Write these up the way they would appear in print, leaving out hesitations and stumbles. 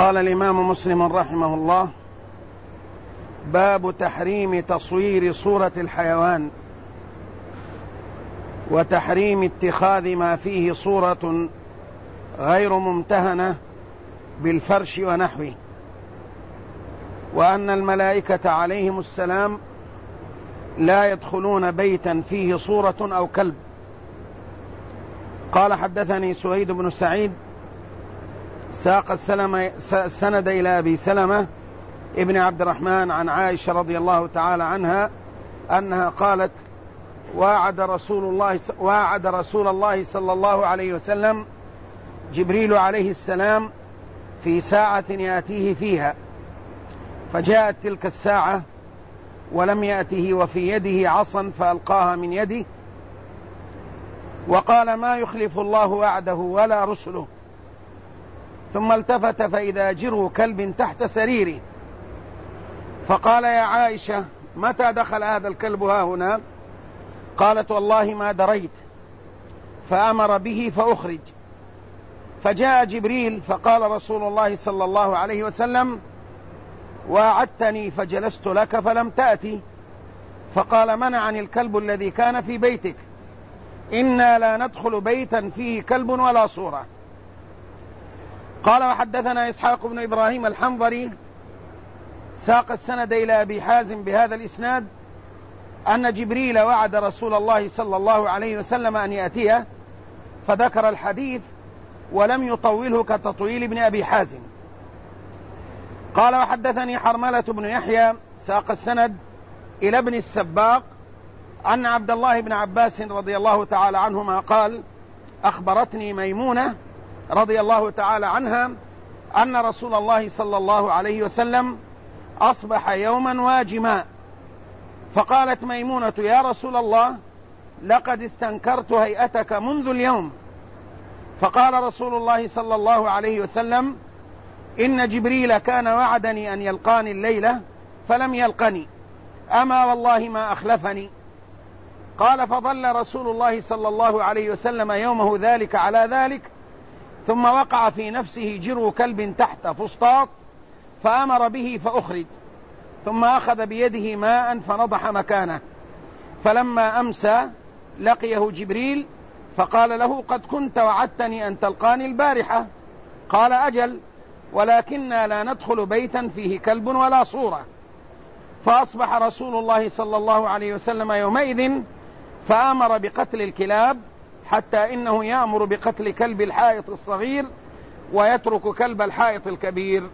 قال الإمام مسلم رحمه الله: باب تحريم تصوير صورة الحيوان وتحريم اتخاذ ما فيه صورة غير ممتهنة بالفرش ونحوه، وأن الملائكة عليهم السلام لا يدخلون بيتا فيه صورة أو كلب. قال: حدثني سويد بن سعيد ساق السند إلى أبي سلمة ابن عبد الرحمن عن عائشة رضي الله تعالى عنها أنها قالت: واعد رسول الله صلى الله عليه وسلم جبريل عليه السلام في ساعة يأتيه فيها، فجاءت تلك الساعة ولم يأته وفي يده عصا فألقاها من يده، وقال: ما يخلف الله وعده ولا رسله. ثم التفت فإذا جرو كلب تحت سريره، فقال: يا عائشة، متى دخل هذا الكلب ها هنا؟ قالت: والله ما دريت. فأمر به فأخرج، فجاء جبريل فقال رسول الله صلى الله عليه وسلم: واعدتني فجلست لك فلم تأتي. فقال: منعني الكلب الذي كان في بيتك، إنا لا ندخل بيتا فيه كلب ولا صورة. قال: وحدثنا إسحاق بن إبراهيم الحنظري ساق السند إلى أبي حازم بهذا الإسناد أن جبريل وعد رسول الله صلى الله عليه وسلم أن يأتيه، فذكر الحديث ولم يطوله كتطويل ابن أبي حازم. قال: وحدثني حرملة بن يحيى ساق السند إلى ابن السباق أن عبد الله بن عباس رضي الله تعالى عنهما قال: أخبرتني ميمونة رضي الله تعالى عنها أن رسول الله صلى الله عليه وسلم أصبح يوما واجما، فقالت ميمونة: يا رسول الله، لقد استنكرت هيئتك منذ اليوم. فقال رسول الله صلى الله عليه وسلم: إن جبريل كان وعدني أن يلقاني الليلة فلم يلقني، أما والله ما أخلفني. قال: فظل رسول الله صلى الله عليه وسلم يومه ذلك على ذلك، ثم وقع في نفسه جرو كلب تحت فسطاط، فأمر به فأخرج، ثم أخذ بيده ماء فنضح مكانه. فلما أمسى لقيه جبريل فقال له: قد كنت وعدتني أن تلقاني البارحة. قال: أجل، ولكننا لا ندخل بيتا فيه كلب ولا صورة. فأصبح رسول الله صلى الله عليه وسلم يومئذ فأمر بقتل الكلاب، حتى إنه يأمر بقتل كلب الحائط الصغير ويترك كلب الحائط الكبير.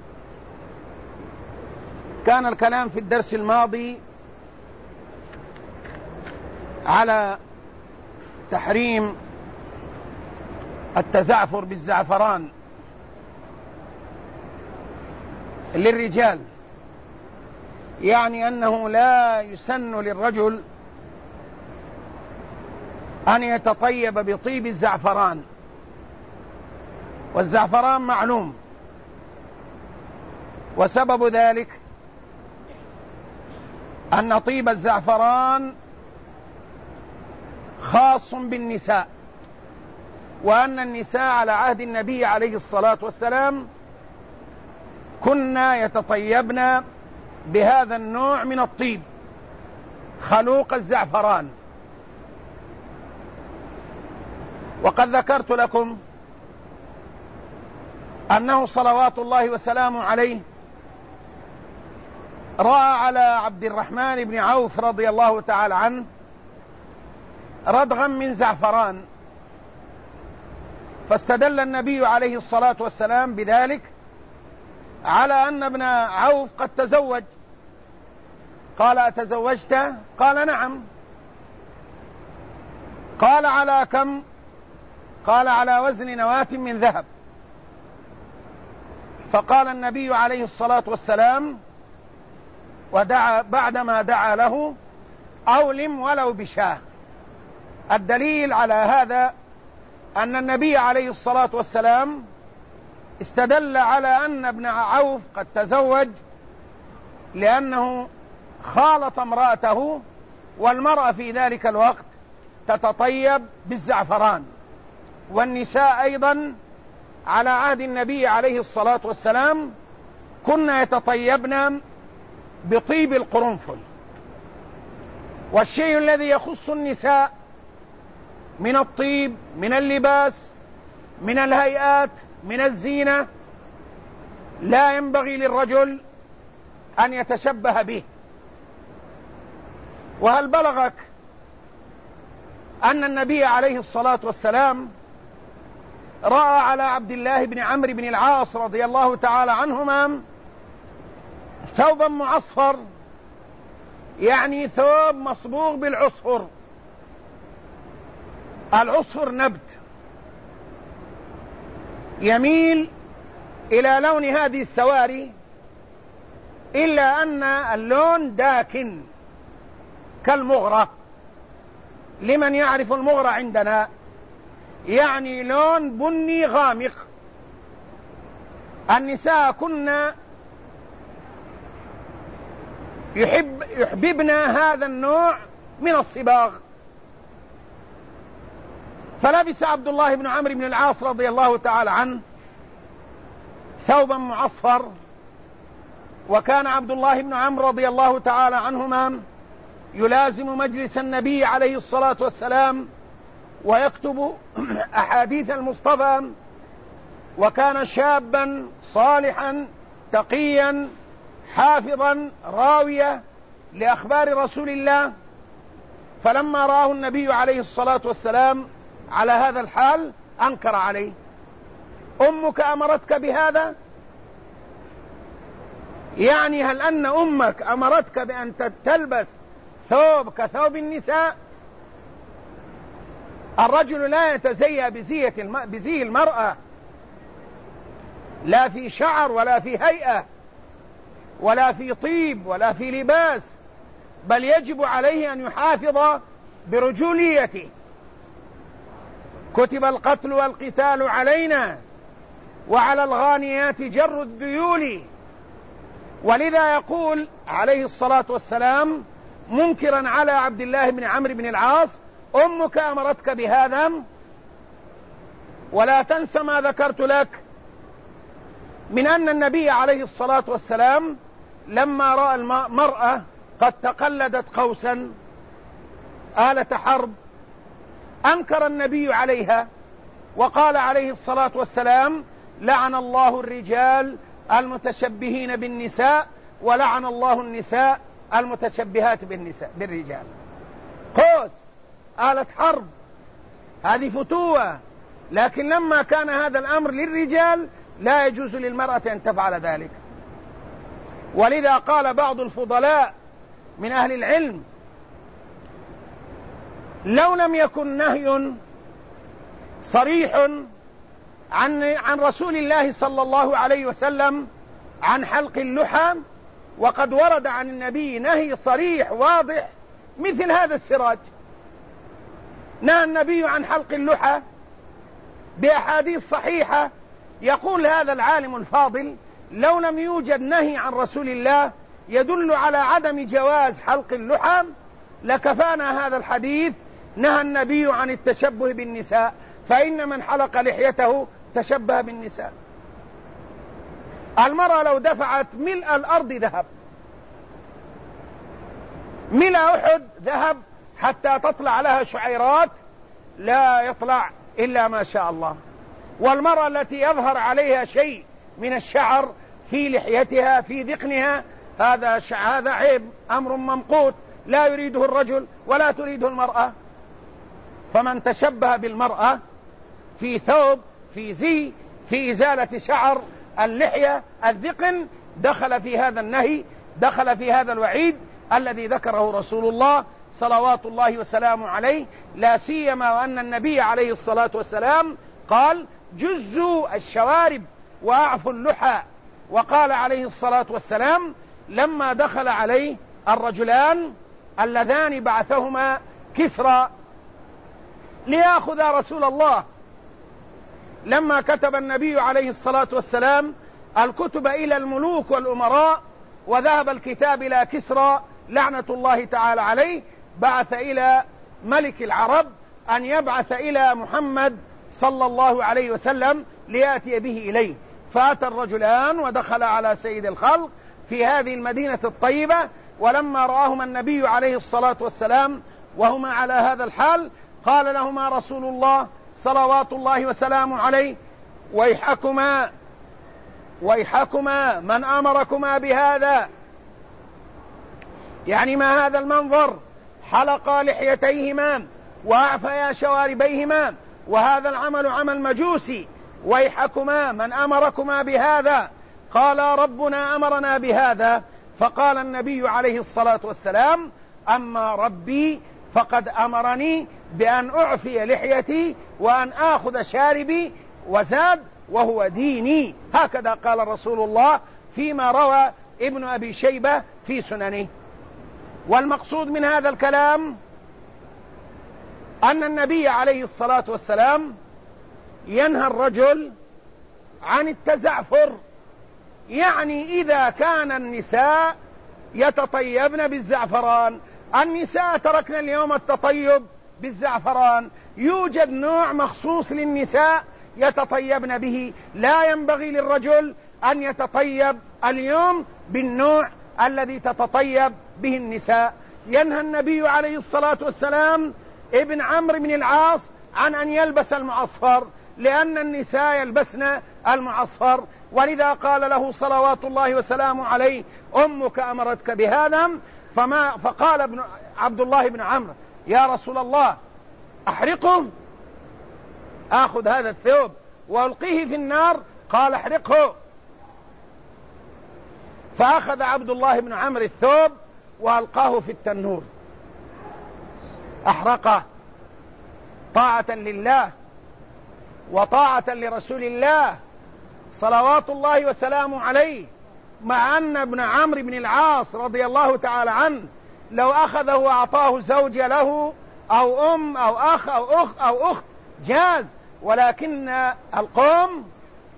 كان الكلام في الدرس الماضي على تحريم التزعفر بالزعفران للرجال، يعني أنه لا يسن للرجل أن يتطيب بطيب الزعفران، والزعفران معلوم، وسبب ذلك أن طيب الزعفران خاص بالنساء، وأن النساء على عهد النبي عليه الصلاة والسلام كنا يتطيبن بهذا النوع من الطيب خلوق الزعفران. وقد ذكرت لكم أنه صلوات الله وسلامه عليه رأى على عبد الرحمن بن عوف رضي الله تعالى عنه ردغا من زعفران، فاستدل النبي عليه الصلاة والسلام بذلك على أن ابن عوف قد تزوج. قال: أتزوجت؟ قال: نعم. قال: على كم؟ قال: على وزن نواة من ذهب. فقال النبي عليه الصلاة والسلام ودعا بعدما دعا له: أولم ولو بشاه. الدليل على هذا أن النبي عليه الصلاة والسلام استدل على أن ابن عوف قد تزوج، لأنه خالط امرأته، والمرأة في ذلك الوقت تتطيب بالزعفران، والنساء أيضا على عهد النبي عليه الصلاة والسلام كنا يتطيبن بطيب القرنفل، والشيء الذي يخص النساء من الطيب، من اللباس، من الهيئات، من الزينة، لا ينبغي للرجل أن يتشبه به. وهل بلغك أن النبي عليه الصلاة والسلام رأى على عبد الله بن عمرو بن العاص رضي الله تعالى عنهما ثوبا معصفر، يعني ثوب مصبوغ بالعصفر. العصفر نبت يميل إلى لون هذه السواري، إلا أن اللون داكن كالمغرة. لمن يعرف المغرة عندنا، يعني لون بني غامق. النساء كنا يحببن هذا النوع من الصباغ. فلبس عبد الله بن عمرو بن العاص رضي الله تعالى عنه ثوبا معصفر، وكان عبد الله بن عمرو رضي الله تعالى عنهما يلازم مجلس النبي عليه الصلاة والسلام ويكتب أحاديث المصطفى، وكان شابا صالحا تقيا حافظا راويا لأخبار رسول الله. فلما رآه النبي عليه الصلاة والسلام على هذا الحال أنكر عليه: أمك أمرتك بهذا؟ يعني هل أن أمك أمرتك بأن تلبس ثوب كثوب النساء؟ الرجل لا يتزيى بزي المرأة، لا في شعر ولا في هيئة ولا في طيب ولا في لباس، بل يجب عليه أن يحافظ برجوليته. كتب القتل والقتال علينا وعلى الغانيات جر الذيول. ولذا يقول عليه الصلاة والسلام منكرا على عبد الله بن عمرو بن العاص: أمك أمرتك بهذا؟ ولا تنس ما ذكرت لك من أن النبي عليه الصلاة والسلام لما رأى المرأة قد تقلدت قوسا آلة حرب أنكر النبي عليها، وقال عليه الصلاة والسلام: لعن الله الرجال المتشبهين بالنساء، ولعن الله النساء المتشبهات بالرجال. قوس آلة حرب هذه فتوة، لكن لما كان هذا الأمر للرجال لا يجوز للمرأة أن تفعل ذلك. ولذا قال بعض الفضلاء من أهل العلم: لو لم يكن نهي صريح عن رسول الله صلى الله عليه وسلم عن حلق اللحى، وقد ورد عن النبي نهي صريح واضح مثل هذا السراج، نهى النبي عن حلق اللحى بأحاديث صحيحة. يقول هذا العالم الفاضل: لو لم يوجد نهي عن رسول الله يدل على عدم جواز حلق اللحى لكفانا هذا الحديث: نهى النبي عن التشبه بالنساء، فإن من حلق لحيته تشبه بالنساء. المرأة لو دفعت ملء الأرض ذهب، ملء أحد ذهب، حتى تطلع لها شعيرات لا يطلع إلا ما شاء الله. والمرأة التي يظهر عليها شيء من الشعر في لحيتها في ذقنها، هذا عيب، أمر ممقوت لا يريده الرجل ولا تريده المرأة. فمن تشبه بالمرأة في ثوب، في زي، في إزالة شعر اللحية الذقن، دخل في هذا النهي، دخل في هذا الوعيد الذي ذكره رسول الله صلوات الله وسلامه عليه، لا سيما وأن النبي عليه الصلاة والسلام قال: جزوا الشوارب وأعفوا اللحى. وقال عليه الصلاة والسلام لما دخل عليه الرجلان اللذان بعثهما كسرى ليأخذ رسول الله، لما كتب النبي عليه الصلاة والسلام الكتب إلى الملوك والأمراء وذهب الكتاب إلى كسرى لعنة الله تعالى عليه، بعث إلى ملك العرب أن يبعث إلى محمد صلى الله عليه وسلم ليأتي به إليه. فأتى الرجلان ودخل على سيد الخلق في هذه المدينة الطيبة، ولما رآهما النبي عليه الصلاة والسلام وهما على هذا الحال قال لهما رسول الله صلوات الله وسلامه عليه: ويحكما من أمركما بهذا؟ يعني ما هذا المنظر؟ حلقا لحيتيهما وأعفيا شواربيهما، وهذا العمل عمل مجوسي. ويحكما من أمركما بهذا؟ قال: ربنا أمرنا بهذا. فقال النبي عليه الصلاة والسلام: أما ربي فقد أمرني بأن أعفي لحيتي وأن آخذ شاربي، وزاد: وهو ديني. هكذا قال رسول الله فيما روى ابن أبي شيبة في سننه. والمقصود من هذا الكلام أن النبي عليه الصلاة والسلام ينهى الرجل عن التزعفر، يعني إذا كان النساء يتطيبن بالزعفران، النساء تركنا اليوم التطيب بالزعفران، يوجد نوع مخصوص للنساء يتطيبن به، لا ينبغي للرجل أن يتطيب اليوم بالنوع الذي تتطيب به النساء. ينهى النبي عليه الصلاة والسلام ابن عمرو بن العاص عن أن يلبس المعصفر، لأن النساء يلبسن المعصفر، ولذا قال له صلوات الله وسلامه عليه: أمك أمرتك بهذا. فقال عبد الله بن عمرو: يا رسول الله أحرقه، آخذ هذا الثوب وألقيه في النار؟ قال: احرقه. فأخذ عبد الله بن عمرو الثوب وألقاه في التنور، أحرقه طاعة لله وطاعة لرسول الله صلوات الله وسلامه عليه، مع أن ابن عمرو بن العاص رضي الله تعالى عنه لو أخذه وأعطاه زوجة له أو أم أو أخ أو أخت أو أخت جاز، ولكن القوم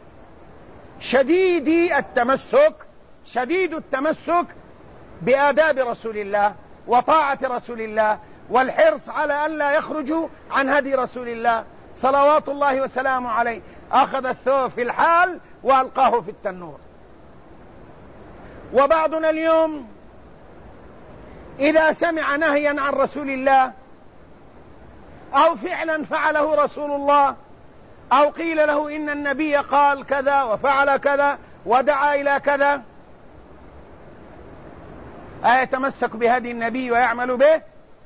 شديد التمسك بآداب رسول الله وطاعة رسول الله، والحرص على أن لا يخرجوا عن هدي رسول الله صلوات الله وسلامه عليه. أخذ الثوب في الحال وألقاه في التنور. وبعضنا اليوم إذا سمع نهيا عن رسول الله أو فعلا فعله رسول الله أو قيل له إن النبي قال كذا وفعل كذا ودعا إلى كذا، أيتمسك بهدي النبي ويعمل به؟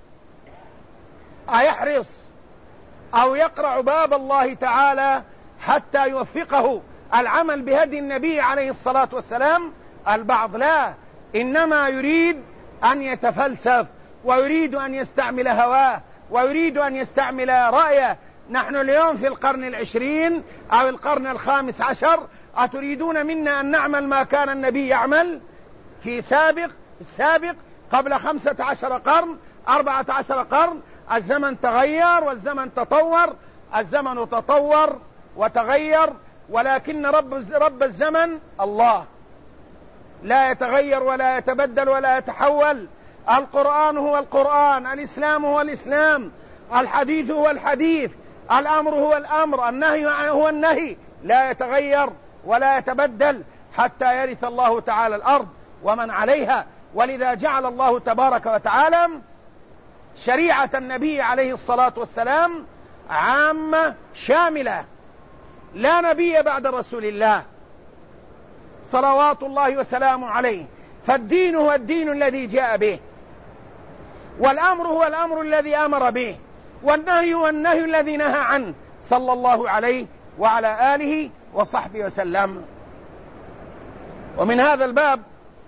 أيحرص أو يقرع باب الله تعالى حتى يوفقه العمل بهدي النبي عليه الصلاة والسلام؟ البعض لا، إنما يريد أن يتفلسف ويريد أن يستعمل هواه ويريد أن يستعمل رأيه. نحن اليوم في القرن العشرين أو القرن الخامس عشر، أتريدون منا أن نعمل ما كان النبي يعمل في السابق قبل 15 قرن 14 قرن؟ الزمن تغير والزمن تطور، الزمن تطور وتغير، ولكن رب الزمن الله لا يتغير ولا يتبدل ولا يتحول. القرآن هو القرآن، الإسلام هو الإسلام، الحديث هو الحديث، الأمر هو الأمر، النهي هو النهي، لا يتغير ولا يتبدل حتى يرث الله تعالى الأرض ومن عليها. ولذا جعل الله تبارك وتعالى شريعة النبي عليه الصلاة والسلام عامة شاملة، لا نبي بعد رسول الله صلوات الله وسلامه عليه. فالدين هو الدين الذي جاء به، والأمر هو الأمر الذي أمر به، والنهي هو النهي الذي نهى عنه صلى الله عليه وعلى آله وصحبه وسلم. ومن هذا الباب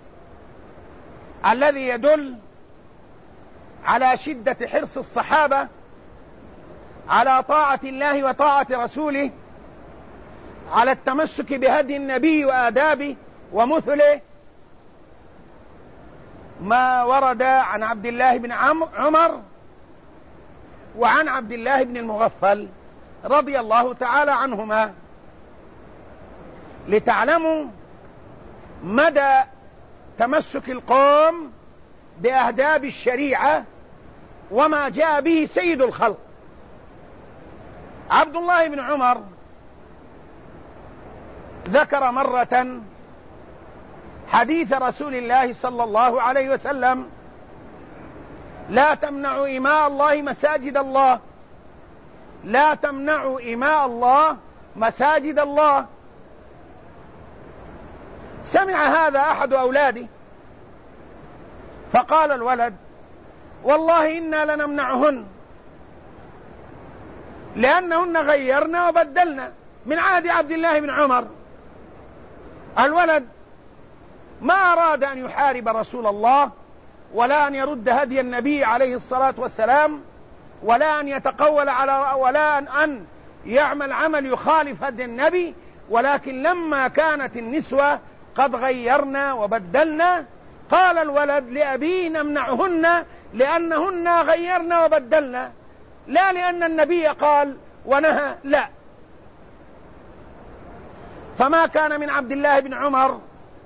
الذي يدل على شدة حرص الصحابة على طاعة الله وطاعة رسوله، على التمسك بهدي النبي وآدابه ومثله، ما ورد عن عبد الله بن عمر وعن عبد الله بن المغفل رضي الله تعالى عنهما، لتعلموا مدى تمسك القوم بآداب الشريعة وما جاء به سيد الخلق. عبد الله بن عمر ذكر مرة حديث رسول الله صلى الله عليه وسلم: لا تمنعوا إماء الله مساجد الله، لا تمنعوا إماء الله مساجد الله. سمع هذا أحد أولاده فقال الولد: والله إنا لنمنعهن لأنهن غيرنا وبدلنا من عهد عبد الله بن عمر. الولد ما أراد أن يحارب رسول الله، ولا أن يرد هدي النبي عليه الصلاة والسلام، ولا أن يتقول ولا أن يعمل عمل يخالف هدي النبي، ولكن لما كانت النسوة قد غيرنا وبدلنا قال الولد لأبيه: نمنعهن لأنهن غيرنا وبدلنا، لا لأن النبي قال ونهى، لا. فما كان من عبد الله بن عمر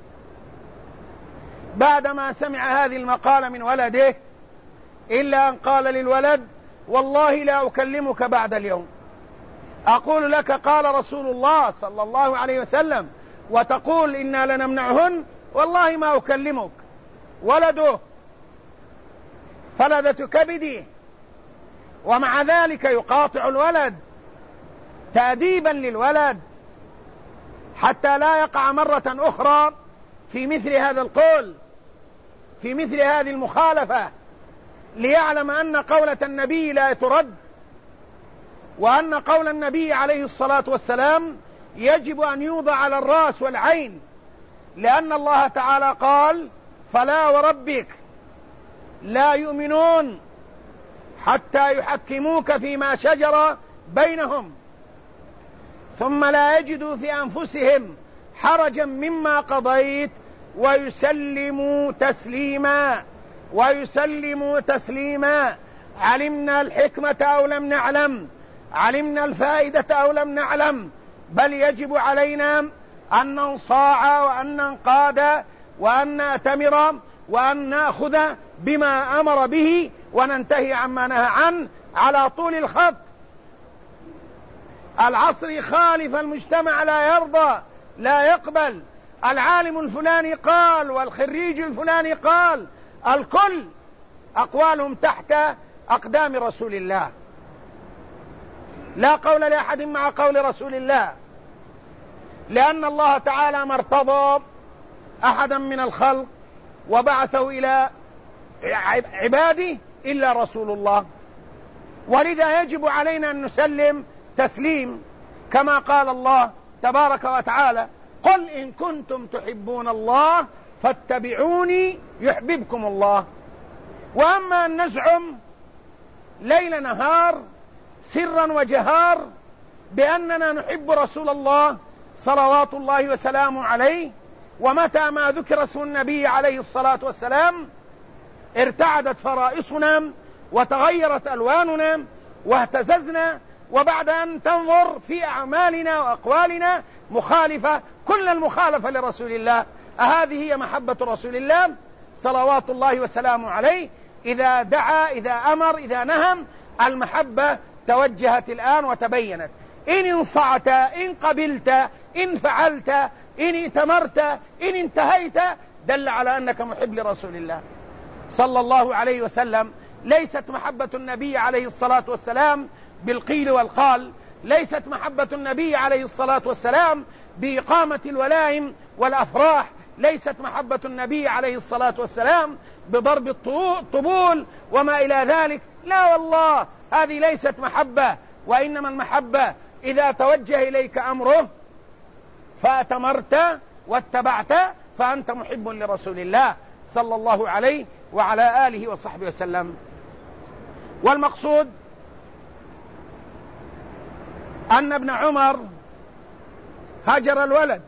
بعدما سمع هذه المقالة من ولده إلا أن قال للولد: والله لا أكلمك بعد اليوم، أقول لك قال رسول الله صلى الله عليه وسلم وتقول إنا لنمنعهن، والله ما أكلمك. ولده فلذة كبده، ومع ذلك يقاطع الولد تأديبا للولد حتى لا يقع مرة أخرى في مثل هذا القول، في مثل هذه المخالفة، ليعلم أن قولة النبي لا ترد، وأن قول النبي عليه الصلاة والسلام يجب أن يوضع على الرأس والعين، لأن الله تعالى قال: فلا وربك لا يؤمنون حتى يحكموك فيما شجر بينهم ثم لا يجدوا في أنفسهم حرجا مما قضيت ويسلموا تسليما. ويسلموا تسليما. علمنا الحكمة أو لم نعلم، علمنا الفائدة أو لم نعلم، بل يجب علينا أن ننصاع وأن ننقاد وأن نأتمر وأن نأخذ بما أمر به وننتهي عما نهى عنه على طول الخط. العصر يخالف المجتمع لا يرضى لا يقبل. العالم الفلاني قال والخريج الفلاني قال، الكل أقوالهم تحت أقدام رسول الله، لا قول لأحد مع قول رسول الله، لأن الله تعالى ما ارتضى أحدا من الخلق وبعثه إلى عباده إلا رسول الله، ولذا يجب علينا أن نسلم تسليم كما قال الله تبارك وتعالى: قل إن كنتم تحبون الله فاتبعوني يحببكم الله. وأما أن نزعم ليل نهار سرا وجهار بأننا نحب رسول الله صلوات الله وسلامه عليه، ومتى ما ذكر اسم النبي عليه الصلاة والسلام ارتعدت فرائصنا وتغيرت ألواننا واهتززنا، وبعد أن تنظر في أعمالنا وأقوالنا مخالفة كل المخالفة لرسول الله. أهذه هي محبة رسول الله صلوات الله وسلامه عليه؟ إذا دعا، إذا أمر، إذا نهم، المحبة توجهت الآن وتبينت. إن انصعت، إن قبلت، إن فعلت، إن ائتمرت، إن انتهيت، دل على أنك محب لرسول الله صلى الله عليه وسلم. ليست محبة النبي عليه الصلاة والسلام بالقيل والقال، ليست محبة النبي عليه الصلاة والسلام بإقامة الولائم والأفراح، ليست محبة النبي عليه الصلاة والسلام بضرب الطبول وما إلى ذلك، لا والله، هذه ليست محبة. وإنما المحبة إذا توجه إليك أمره فأتمرت واتبعت فأنت محب لرسول الله صلى الله عليه وعلى آله وصحبه وسلم. والمقصود أن ابن عمر هجر الولد،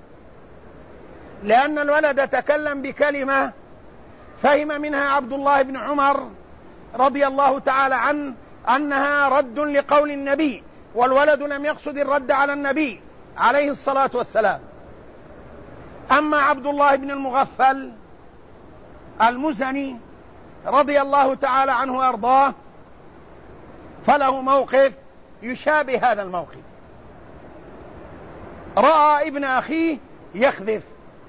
لأن الولد تكلم بكلمة فهم منها عبد الله بن عمر رضي الله تعالى عنه أنها رد لقول النبي، والولد لم يقصد الرد على النبي عليه الصلاة والسلام. أما عبد الله بن المغفل المزني رضي الله تعالى عنه وأرضاه فله موقف يشابه هذا الموقف. رأى ابن أخيه يخذف،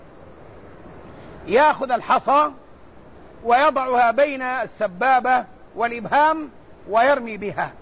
يأخذ الحصى ويضعها بين السبابة والإبهام ويرمي بها،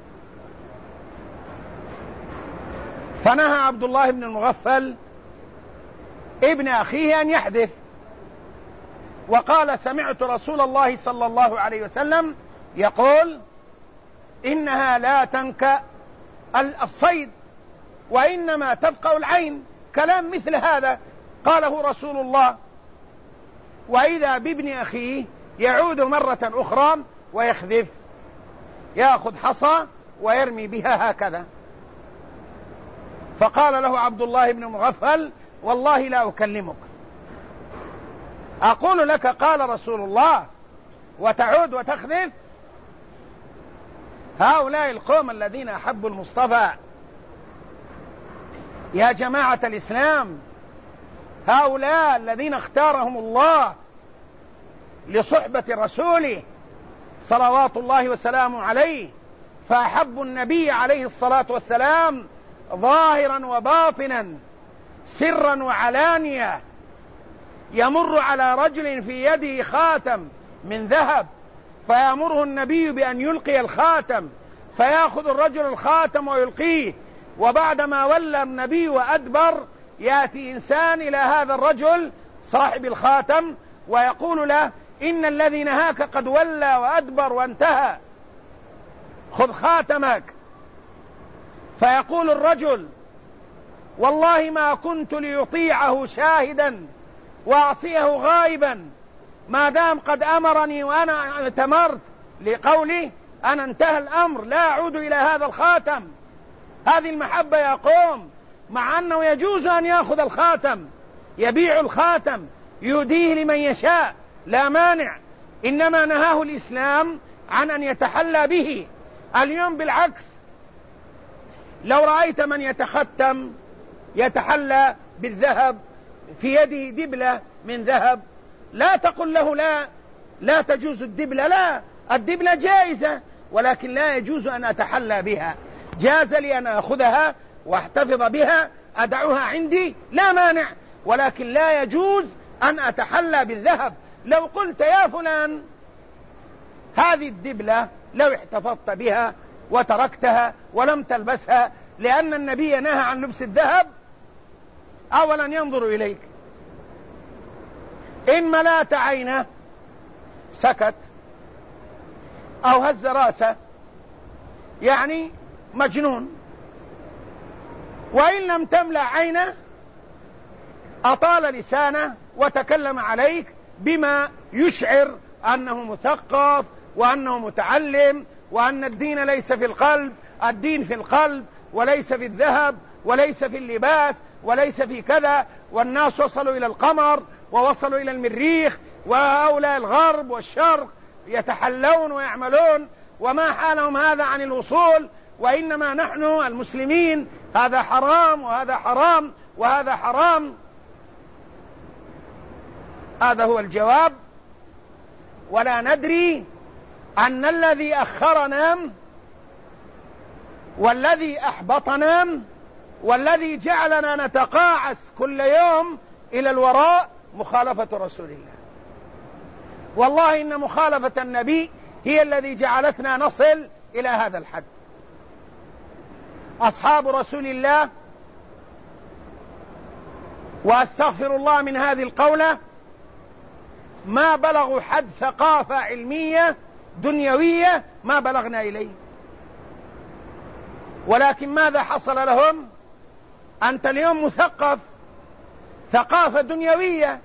فنهى عبد الله بن المغفل ابن أخيه أن يحذف، وقال: سمعت رسول الله صلى الله عليه وسلم يقول: إنها لا تنكأ الصيد وإنما تفقأ العين. كلام مثل هذا قاله رسول الله، وإذا بابن أخيه يعود مرة أخرى ويخذف، يأخذ حصى ويرمي بها هكذا. فقال له عبد الله بن مغفل: والله لا أكلمك، أقول لك قال رسول الله وتعود وتخذف؟ هؤلاء القوم الذين أحبوا المصطفى يا جماعة الإسلام، هؤلاء الذين اختارهم الله لصحبة رسوله صلوات الله وسلامه عليه، فأحبوا النبي عليه الصلاة والسلام ظاهرا وباطنا، سرا وعلانية. يمر على رجل في يده خاتم من ذهب، فيأمره النبي بأن يلقي الخاتم، فيأخذ الرجل الخاتم ويلقيه، وبعدما ولى النبي وأدبر يأتي إنسان إلى هذا الرجل صاحب الخاتم ويقول له: إن الذي نهاك قد ولى وأدبر وانتهى، خذ خاتمك. فيقول الرجل: والله ما كنت ليطيعه شاهدا وأعصيه غائبا، ما دام قد أمرني وأنا اعتمرت لقولي أنا انتهى الأمر، لا أعود إلى هذا الخاتم. هذه المحبة يا قوم، مع أنه يجوز أن يأخذ الخاتم، يبيع الخاتم، يهديه لمن يشاء، لا مانع، إنما نهاه الإسلام عن أن يتحلى به. اليوم بالعكس، لو رأيت من يتختم يتحلى بالذهب، في يده دبلة من ذهب، لا تقل له لا تجوز الدبلة، لا، الدبلة جائزة، ولكن لا يجوز أن أتحلى بها. جاز لي أن أخذها واحتفظ بها، أدعوها عندي، لا مانع، ولكن لا يجوز أن أتحلى بالذهب. لو قلت: يا فلان هذه الدبلة لو احتفظت بها وتركتها ولم تلبسها لأن النبي نهى عن لبس الذهب، أولا ينظر إليك، إن ملأت عينه سكت أو هز راسه، يعني مجنون، وإن لم تملأ عينه أطال لسانه وتكلم عليك بما يشعر أنه مثقف وأنه متعلم، وأن الدين ليس في القلب، الدين في القلب وليس في الذهب وليس في اللباس وليس في كذا. والناس وصلوا إلى القمر ووصلوا إلى المريخ، وهؤلاء الغرب والشرق يتحلون ويعملون، وما حالهم هذا عن الوصول، وإنما نحن المسلمين هذا حرام وهذا حرام وهذا حرام. هذا هو الجواب. ولا ندري أن الذي أخرنا والذي أحبطنا والذي جعلنا نتقاعس كل يوم إلى الوراء مخالفة رسول الله. والله إن مخالفة النبي هي الذي جعلتنا نصل إلى هذا الحد. أصحاب رسول الله، وأستغفر الله من هذه القولة، ما بلغوا حد ثقافة علمية دنيوية ما بلغنا إليه، ولكن ماذا حصل لهم؟ أنت اليوم مثقف ثقافة دنيوية،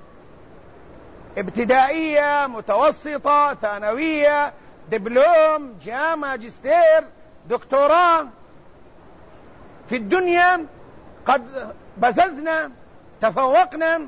ابتدائية، متوسطة، ثانوية، دبلوم، جامعة، ماجستير، دكتوراه. في الدنيا قد بززنا، تفوقنا،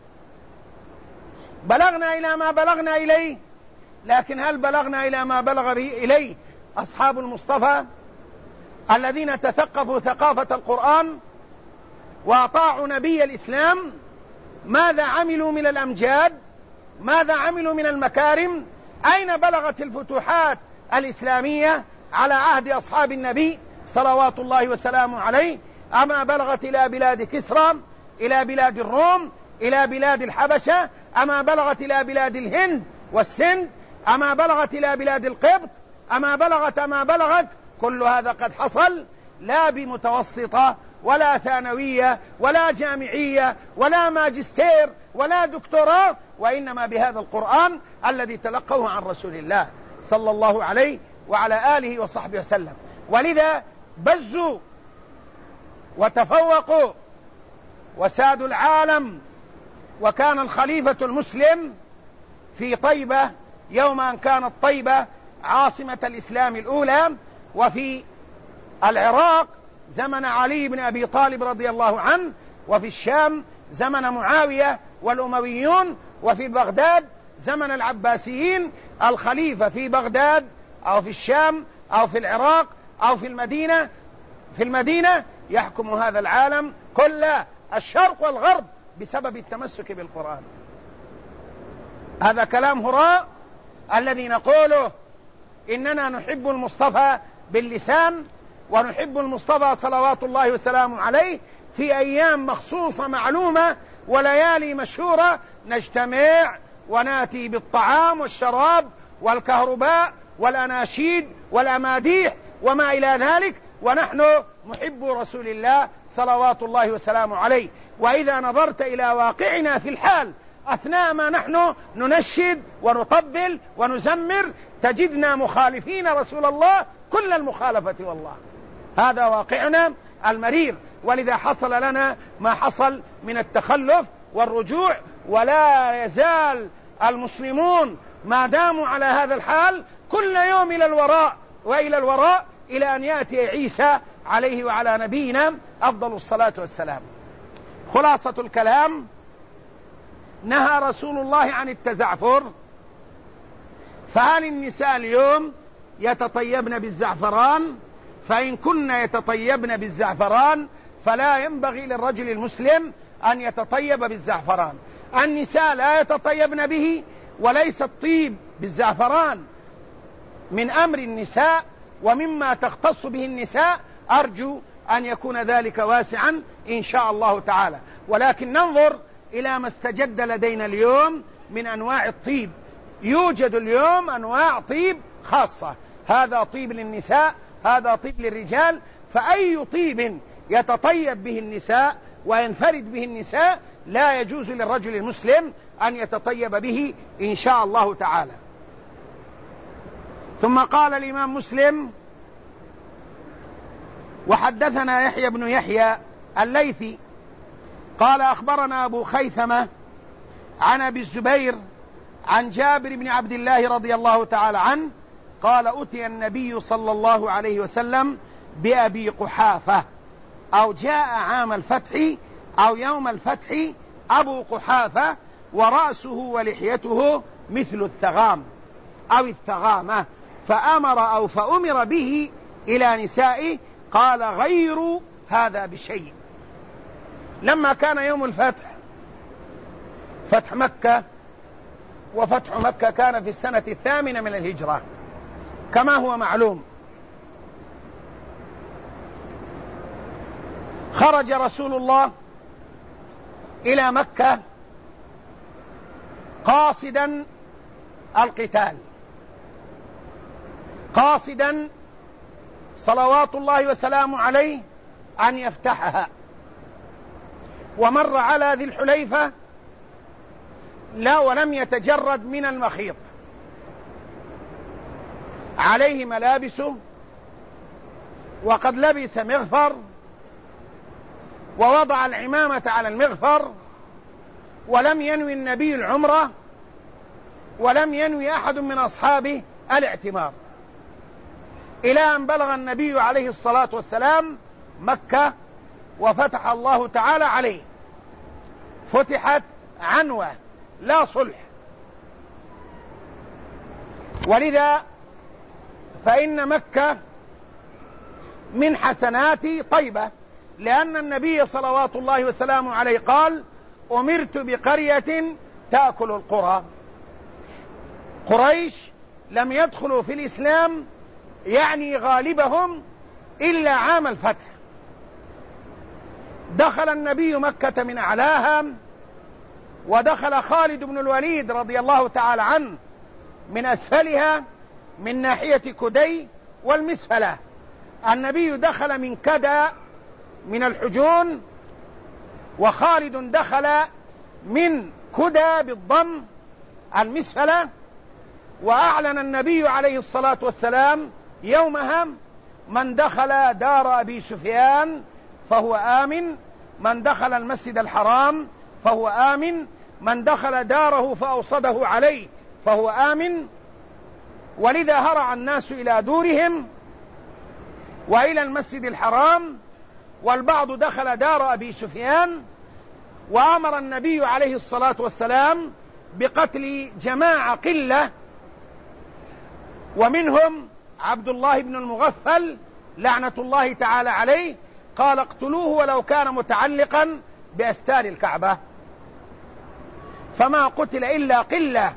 بلغنا إلى ما بلغنا إليه، لكن هل بلغنا إلى ما بلغ إليه أصحاب المصطفى الذين تثقفوا ثقافة القرآن وأطاعوا نبي الإسلام؟ ماذا عملوا من الأمجاد؟ ماذا عملوا من المكارم؟ أين بلغت الفتوحات الإسلامية على عهد أصحاب النبي صلوات الله وسلامه عليه؟ أما بلغت إلى بلاد كسرى، إلى بلاد الروم، إلى بلاد الحبشة، أما بلغت إلى بلاد الهند والسند، أما بلغت إلى بلاد القبط، أما بلغت كل هذا قد حصل، لا بمتوسطة ولا ثانوية ولا جامعية ولا ماجستير ولا دكتوراه، وإنما بهذا القرآن الذي تلقوه عن رسول الله صلى الله عليه وعلى آله وصحبه وسلم. ولذا بزوا وتفوقوا وسادوا العالم. وكان الخليفة المسلم في طيبة يوم أن كانت طيبة عاصمة الإسلام الأولى، وفي العراق زمن علي بن أبي طالب رضي الله عنه، وفي الشام زمن معاوية والأمويون، وفي بغداد زمن العباسيين. الخليفة في بغداد أو في الشام أو في العراق أو في المدينة يحكم هذا العالم كله، الشرق والغرب، بسبب التمسك بالقرآن. هذا كلام هراء الذي نقوله إننا نحب المصطفى باللسان، ونحب المصطفى صلوات الله وسلامه عليه في أيام مخصوصة معلومة وليالي مشهورة، نجتمع وناتي بالطعام والشراب والكهرباء والأناشيد والأماديح وما إلى ذلك، ونحن محب رسول الله صلوات الله وسلامه عليه. وإذا نظرت إلى واقعنا في الحال أثناء ما نحن ننشد ونطبل ونزمر تجدنا مخالفين رسول الله كل المخالفة والله. هذا واقعنا المرير، ولذا حصل لنا ما حصل من التخلف والرجوع. ولا يزال المسلمون ما داموا على هذا الحال كل يوم إلى الوراء وإلى الوراء، إلى أن يأتي عيسى عليه وعلى نبينا أفضل الصلاة والسلام. خلاصة الكلام: نهى رسول الله عن التزعفر. فهل النساء اليوم يتطيبن بالزعفران؟ فإن كن يتطيبن بالزعفران فلا ينبغي للرجل المسلم أن يتطيب بالزعفران. النساء لا يتطيبن به، وليس الطيب بالزعفران من أمر النساء ومما تختص به النساء. أرجو أن يكون ذلك واسعا إن شاء الله تعالى. ولكن ننظر إلى ما استجد لدينا اليوم من أنواع الطيب. يوجد اليوم أنواع طيب خاصة، هذا طيب للنساء، هذا طيب للرجال. فأي طيب يتطيب به النساء وينفرد به النساء لا يجوز للرجل المسلم أن يتطيب به إن شاء الله تعالى. ثم قال الإمام مسلم: وحدثنا يحيى بن يحيى الليثي قال أخبرنا أبو خيثمة عن أبي الزبير عن جابر بن عبد الله رضي الله تعالى عنه قال: أتي النبي صلى الله عليه وسلم بأبي قحافة، أو جاء عام الفتح أو يوم الفتح أبو قحافة، ورأسه ولحيته مثل الثغام أو الثغامة، فأمر به إلى نسائه، قال: غير هذا بشيء. لما كان يوم الفتح، فتح مكة، وفتح مكة كان في السنة 8 من الهجرة كما هو معلوم، خرج رسول الله إلى مكة قاصدا القتال، قاصدا صلوات الله وسلامه عليه أن يفتحها. ومر على ذي الحليفة لا ولم يتجرد من المخيط، عليه ملابسه وقد لبس مغفر، ووضع العمامة على المغفر، ولم ينوي النبي العمرة، ولم ينوي أحد من أصحابه الاعتمار، إلى أن بلغ النبي عليه الصلاة والسلام مكة وفتح الله تعالى عليه. فتحت عنوة لا صلح. ولذا فإن مكة من حسنات طيبة، لأن النبي صلوات الله وسلامه عليه قال: أمرت بقرية تأكل القرى. قريش لم يدخلوا في الإسلام يعني غالبهم إلا عام الفتح، دخل النبي مكة من أعلاها، ودخل خالد بن الوليد رضي الله تعالى عنه من أسفلها من ناحية كدي والمسفلة. النبي دخل من كدى من الحجون، وخالد دخل من كدى بالضم المسفلة. وأعلن النبي عليه الصلاة والسلام يومها: من دخل دار أبي سفيان فهو آمن، من دخل المسجد الحرام فهو آمن، من دخل داره فأوصده عليه فهو آمن. ولذا هرع الناس إلى دورهم وإلى المسجد الحرام، والبعض دخل دار أبي سفيان. وأمر النبي عليه الصلاة والسلام بقتل جماعة قلة، ومنهم عبد الله بن المغفل لعنة الله تعالى عليه، قال: اقتلوه ولو كان متعلقا بأستار الكعبة. فما قتل إلا قلة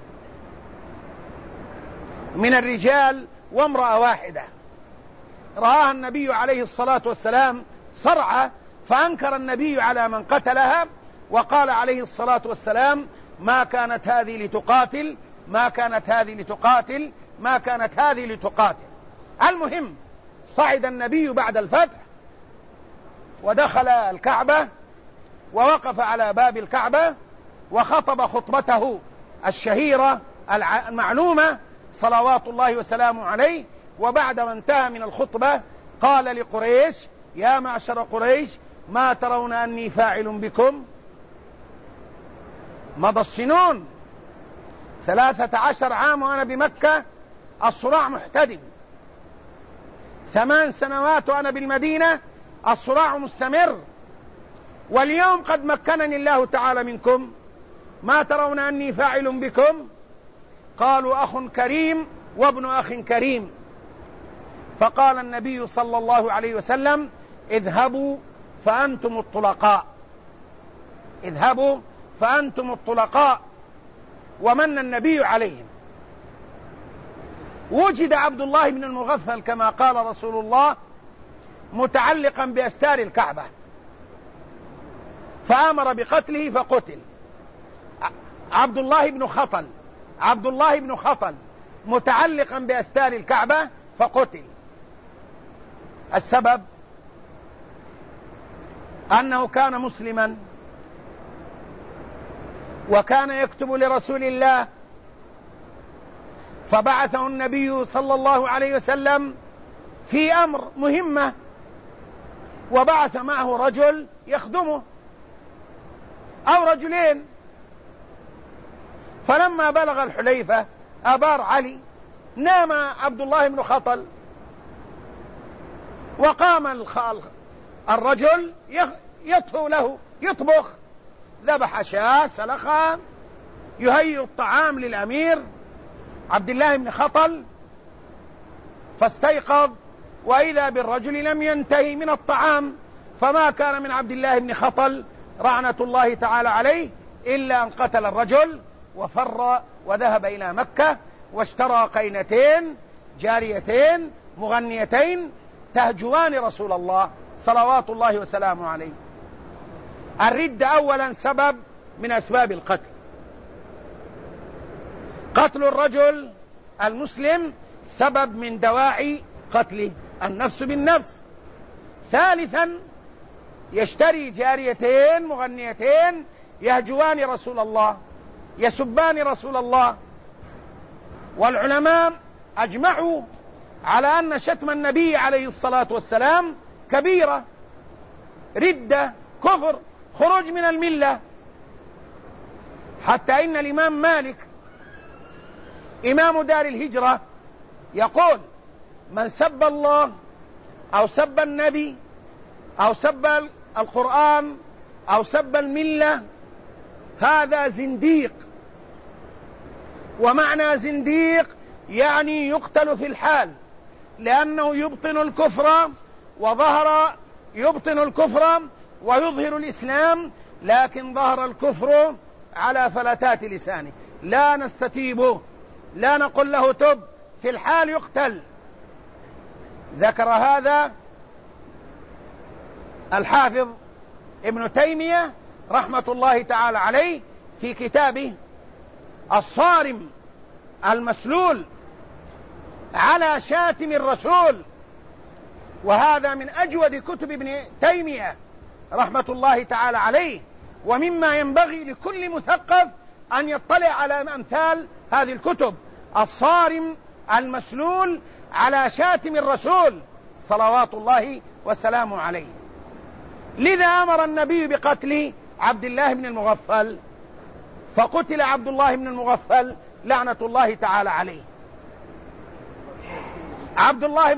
من الرجال وامرأة واحدة رآها النبي عليه الصلاة والسلام صرعى، فأنكر النبي على من قتلها، وقال عليه الصلاة والسلام: ما كانت هذه لتقاتل، ما كانت هذه لتقاتل، ما كانت هذه لتقاتل. المهم، صعد النبي بعد الفتح ودخل الكعبة ووقف على باب الكعبة وخطب خطبته الشهيرة المعلومة صلوات الله وسلامه عليه. وبعد ما انتهى من الخطبة قال لقريش: يا معشر قريش، ما ترون أني فاعل بكم؟ مضى السنون 13 عام وأنا بمكة، الصراع محتدم. 8 سنوات وأنا بالمدينة، الصراع مستمر. واليوم قد مكنني الله تعالى منكم، ما ترون أني فاعل بكم؟ قالوا: أخ كريم وابن أخ كريم. فقال النبي صلى الله عليه وسلم: اذهبوا فأنتم الطلقاء، اذهبوا فأنتم الطلقاء. ومن النبي عليهم. وجد عبد الله بن المغفل كما قال رسول الله متعلقا بأستار الكعبة، فأمر بقتله فقتل. عبد الله بن خطل متعلقا بأستار الكعبة فقتل. السبب أنه كان مسلما، وكان يكتب لرسول الله، فبعثه النبي صلى الله عليه وسلم في أمر مهمة، وبعث معه رجل يخدمه أو رجلين. فلما بلغ الحليفة أبار علي، نام عبد الله بن خطل، وقام الرجل يطهو له، يطبخ، ذبح شاة، سلخها، يهيئ الطعام للأمير عبد الله بن خطل. فاستيقظ وإذا بالرجل لم ينتهي من الطعام، فما كان من عبد الله بن خطل رعنة الله تعالى عليه إلا أن قتل الرجل وفر وذهب إلى مكة، واشترى قينتين جاريتين مغنيتين تهجوان رسول الله صلوات الله وسلامه عليه. الردة أولا سبب من أسباب القتل، قتل الرجل المسلم سبب من دواعي قتله، النفس بالنفس. ثالثا يشتري جاريتين مغنيتين يهجوان رسول الله، يسبان رسول الله. والعلماء أجمعوا على أن شتم النبي عليه الصلاة والسلام كبيرة، ردة، كفر، خروج من الملة. حتى إن الإمام مالك إمام دار الهجرة يقول: من سب الله أو سب النبي أو سب القرآن أو سب الملة هذا زنديق. ومعنى زنديق يعني يقتل في الحال، لأنه يبطن الكفر يبطن الكفر ويظهر الإسلام، لكن ظهر الكفر على فلتات لسانه، لا نستتيبه، لا نقول له تب، في الحال يقتل. ذكر هذا الحافظ ابن تيمية رحمة الله تعالى عليه في كتابه الصارم المسلول على شاتم الرسول، وهذا من أجود كتب ابن تيمية رحمة الله تعالى عليه، ومما ينبغي لكل مثقف أن يطلع على أمثال هذه الكتب. الصارم المسلول على شاتم الرسول صلوات الله وسلامه عليه. لذا أمر النبي بقتل عبد الله بن المغفل، فقتل عبد الله بن المغفل لعنة الله تعالى عليه. عبد الله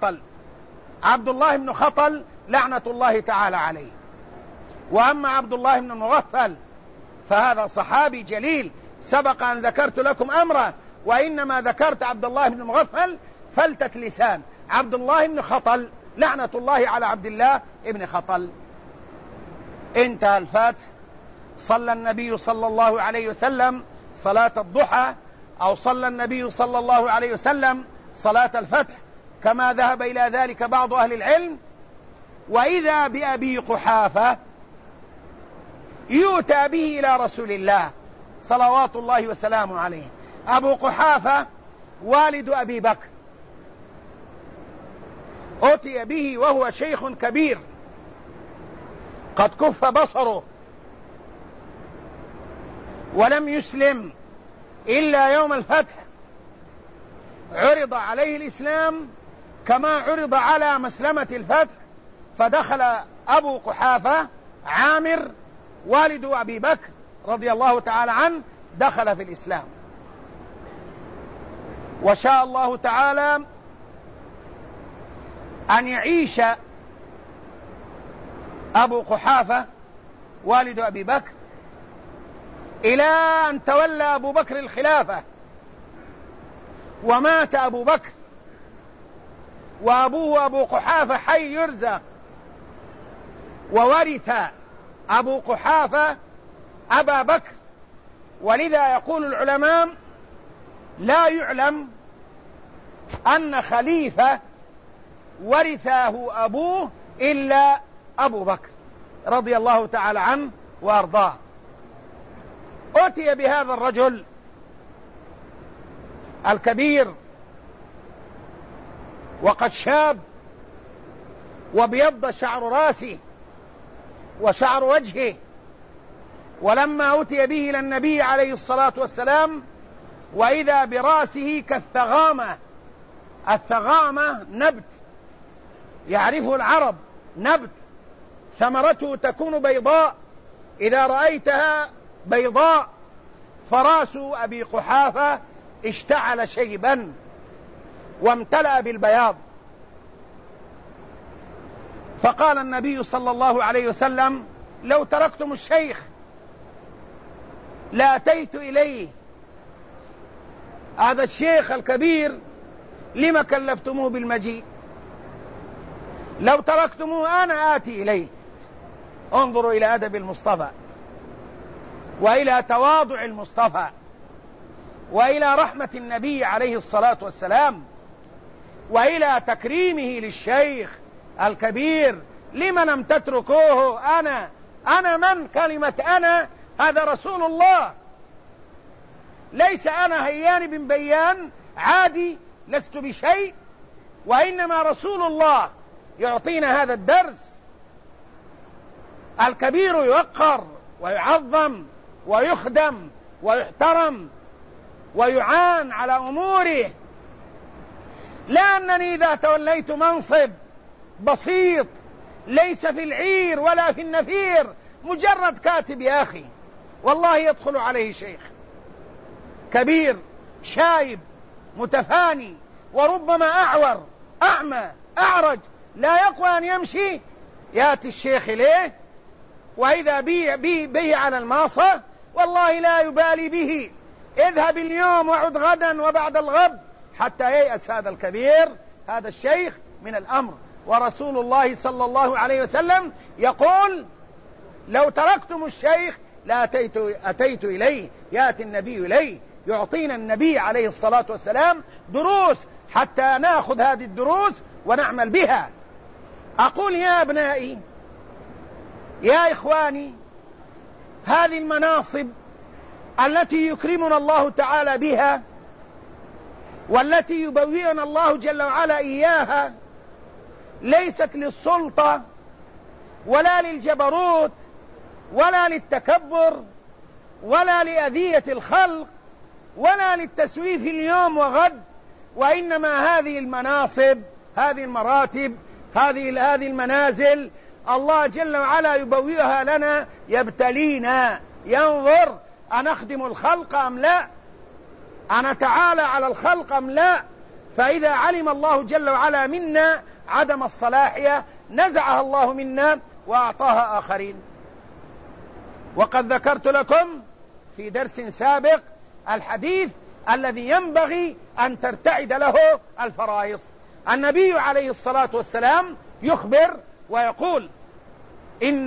بن خطل لعنة الله تعالى عليه. وأما عبد الله بن المغفل فهذا صحابي جليل سبق أن ذكرت لكم أمره، وإنما ذكرت عبد الله بن المغفل فلتة لسان. عبد الله بن خطل لعنة الله على عبد الله بن خطل. انتهى الفاتح. صلى النبي صلى الله عليه وسلم صلاة الضحى، أو صلى النبي صلى الله عليه وسلم صلاة الفتح كما ذهب إلى ذلك بعض أهل العلم. وإذا بأبي قحافة يؤتى به إلى رسول الله صلوات الله وسلامه عليه. أبو قحافة والد أبي بكر، أتي به وهو شيخ كبير قد كف بصره، ولم يسلم إلا يوم الفتح. عرض عليه الإسلام كما عرض على مسلمة الفتح، فدخل أبو قحافة عامر والد أبي بكر رضي الله تعالى عنه، دخل في الإسلام. وشاء الله تعالى أن يعيش أبو قحافة والد أبي بكر إلى أن تولى أبو بكر الخلافة، ومات أبو بكر وأبوه أبو قحافة حي يرزق، وورث أبو قحافة أبا بكر. ولذا يقول العلماء لا يعلم أن خليفة ورثه أبوه إلا أبو بكر رضي الله تعالى عنه وأرضاه. أتي بهذا الرجل الكبير وقد شاب وبيض شعر راسه وشعر وجهه، ولما أتي به إلى النبي عليه الصلاة والسلام وإذا براسه كالثغامة. الثغامة نبت يعرفه العرب، نبت ثمرته تكون بيضاء، إذا رأيتها بيضاء. فراس أبي قحافة اشتعل شيبا وامتلأ بالبياض. فقال النبي صلى الله عليه وسلم لو تركتم الشيخ لأتيت إليه، هذا الشيخ الكبير لما كلفتموه بالمجيء؟ لو تركتموه أنا آتي إليه. انظروا إلى أدب المصطفى، وإلى تواضع المصطفى، وإلى رحمة النبي عليه الصلاة والسلام، وإلى تكريمه للشيخ الكبير. لم لم تتركوه؟ أنا من؟ كلمة أنا هذا رسول الله، ليس أنا هيان بن بيان عادي لست بشيء، وإنما رسول الله يعطينا هذا الدرس. الكبير يوقر ويعظم ويخدم ويحترم ويعان على أموره، لا أنني إذا توليت منصب بسيط ليس في العير ولا في النفير، مجرد كاتب يا أخي، والله يدخل عليه شيخ كبير شايب متفاني، وربما أعور أعمى أعرج لا يقوى أن يمشي، يأتي الشيخ إليه وإذا به على الماصة والله لا يبالي به، اذهب اليوم وعد غدا وبعد الغد، حتى ييأس هذا الكبير هذا الشيخ من الأمر. ورسول الله صلى الله عليه وسلم يقول لو تركتم الشيخ أتيت إليه. يأتي النبي إليه، يعطينا النبي عليه الصلاة والسلام دروس حتى نأخذ هذه الدروس ونعمل بها. أقول يا أبنائي يا إخواني، هذه المناصب التي يكرمنا الله تعالى بها والتي يبوئنا الله جل وعلا إياها ليست للسلطة ولا للجبروت ولا للتكبر ولا لأذية الخلق ولا للتسويف اليوم وغد، وإنما هذه المناصب، هذه المراتب، هذه المنازل الله جل وعلا يبوئها لنا، يبتلينا، ينظر أنخدم الخلق أم لا، أنتعالى على الخلق أم لا. فإذا علم الله جل وعلا منا عدم الصلاحية نزعها الله منا وأعطاها آخرين. وقد ذكرت لكم في درس سابق الحديث الذي ينبغي أن ترتعد له الفرائص. النبي عليه الصلاة والسلام يخبر ويقول: إن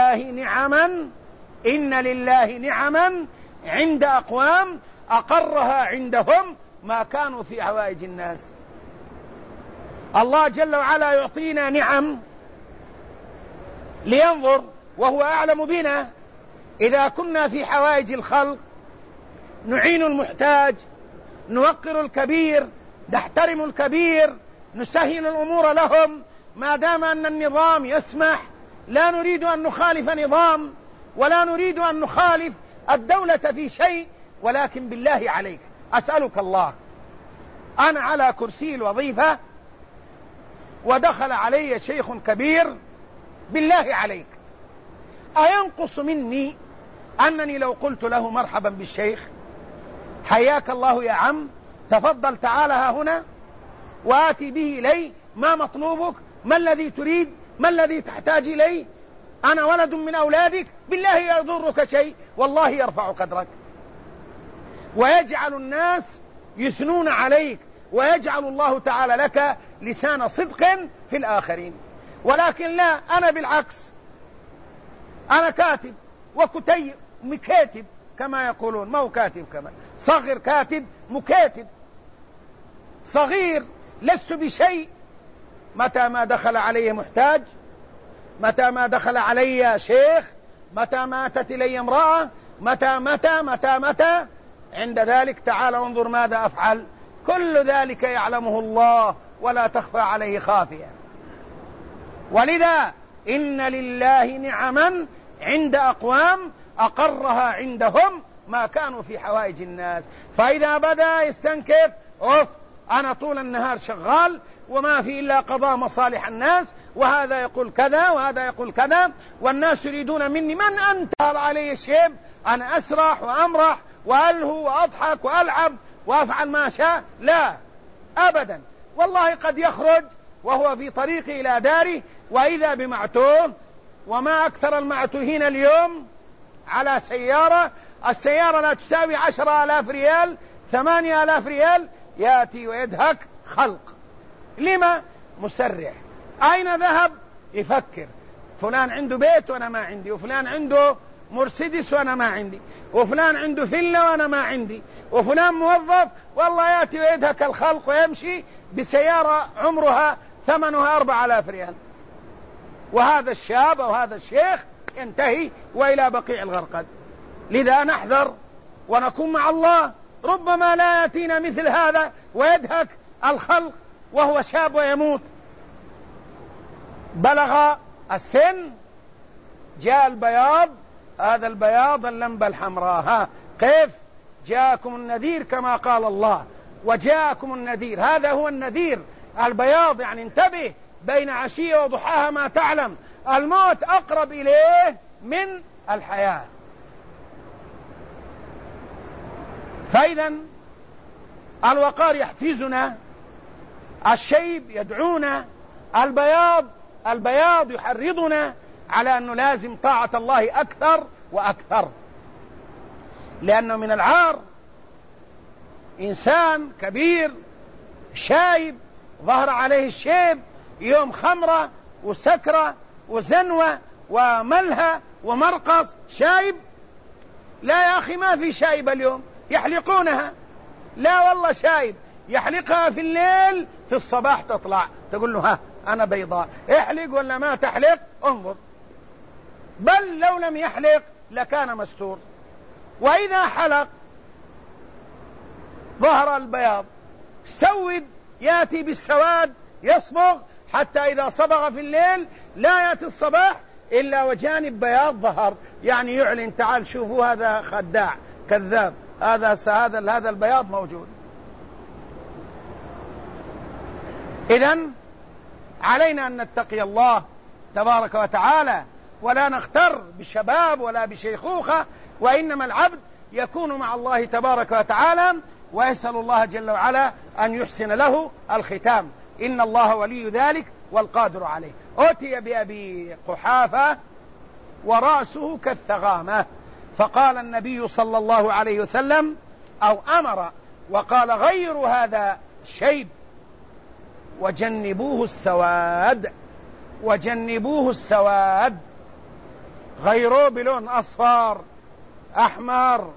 لله نعما عند أقوام أقرها عندهم ما كانوا في حوائج الناس. الله جل وعلا يعطينا نعم لينظر، وهو أعلم بنا. إذا كنا في حوائج الخلق نعين المحتاج، نوقر الكبير، نحترم الكبير، نسهل الأمور لهم ما دام أن النظام يسمح. لا نريد أن نخالف نظام ولا نريد أن نخالف الدولة في شيء، ولكن بالله عليك أسألك الله، أنا على كرسي الوظيفة ودخل علي شيخ كبير، بالله عليك أينقص مني أنني لو قلت له مرحبا بالشيخ، حياك الله يا عم، تفضل تعال ها هنا وآتي به إلي، ما مطلوبك، ما الذي تريد، ما الذي تحتاج إليه، أنا ولد من أولادك، بالله يضرك شيء، والله يرفع قدرك ويجعل الناس يثنون عليك، ويجعل الله تعالى لك لسان صدق في الآخرين. ولكن لا، أنا بالعكس، أنا كاتب وكتيب مكاتب كما يقولون، ما هو كاتب كمان، صغير كاتب مكاتب، صغير لست بشيء. متى ما دخل علي محتاج، متى ما دخل علي شيخ، متى ماتت إلي امرأة، متى عند ذلك تعال انظر ماذا أفعل. كل ذلك يعلمه الله ولا تخفى عليه خافية. ولذا إن لله نعما عند أقوام أقرها عندهم ما كانوا في حوائج الناس. فإذا بدأ يستنكف، أنا طول النهار شغال وما في إلا قضاء مصالح الناس، وهذا يقول كذا وهذا يقول كذا، والناس يريدون مني، من أنت علي الشيب، أنا أسرح وأمرح وألهو وأضحك وألعب وأفعل ما شاء. لا أبدا، والله قد يخرج وهو في طريقه إلى داره وإذا بمعتوه، وما أكثر المعتوهين اليوم على سيارة، السيارة لا تساوي 10,000 ريال 8,000 ريال، يأتي ويدهك خلق. لما؟ مسرح. أين ذهب؟ يفكر فلان عنده بيت وأنا ما عندي، وفلان عنده مرسيدس وأنا ما عندي، وفلان عنده فيلا وأنا ما عندي، وفلان موظف، والله يأتي ويدهك الخلق ويمشي بسيارة عمرها ثمنها 4,000 ريال، وهذا الشاب أو هذا الشيخ ينتهي وإلى بقيع الغرقد. لذا نحذر ونكون مع الله، ربما لا يأتينا مثل هذا ويدهك الخلق وهو شاب ويموت. بلغ السن، جاء البياض، هذا البياض اللمبة الحمراء، كيف جاءكم النذير كما قال الله، وجاءكم النذير، هذا هو النذير البياض، يعني انتبه بين عشية وضحاها ما تعلم، الموت أقرب إليه من الحياة. فإذا الوقار يحفزنا، الشيب يدعونا، البياض يحرضنا على أن نلازم طاعة الله أكثر وأكثر. لأنه من العار إنسان كبير شايب ظهر عليه الشيب، يوم خمرة وسكرة وزنوة وملهى ومرقص، شايب. لا يا أخي، ما في شايب اليوم، يحلقونها. لا والله شايب، يحلقها في الليل، في الصباح تطلع تقول له ها أنا بيضاء، احلق ولا ما تحلق، انظر. بل لو لم يحلق لكان مستور. وإذا حلق ظهر البياض، سود يأتي بالسواد يصبغ حتى إذا صبغ في الليل لا يأتي الصباح إلا وجانب بياض ظهر، يعني يعلن تعال شوفوا هذا خداع كذاب، هذا البياض موجود. إذن علينا أن نتقي الله تبارك وتعالى، ولا نغتر بشباب ولا بشيخوخة، وإنما العبد يكون مع الله تبارك وتعالى ويسأل الله جل وعلا أن يحسن له الختام، إن الله ولي ذلك والقادر عليه. أتي بأبي قحافة ورأسه كالثغامة، فقال النبي صلى الله عليه وسلم أو أمر وقال غيروا هذا الشيب وجنبوه السواد، وجنبوه السواد، غيروه بلون أصفر أحمر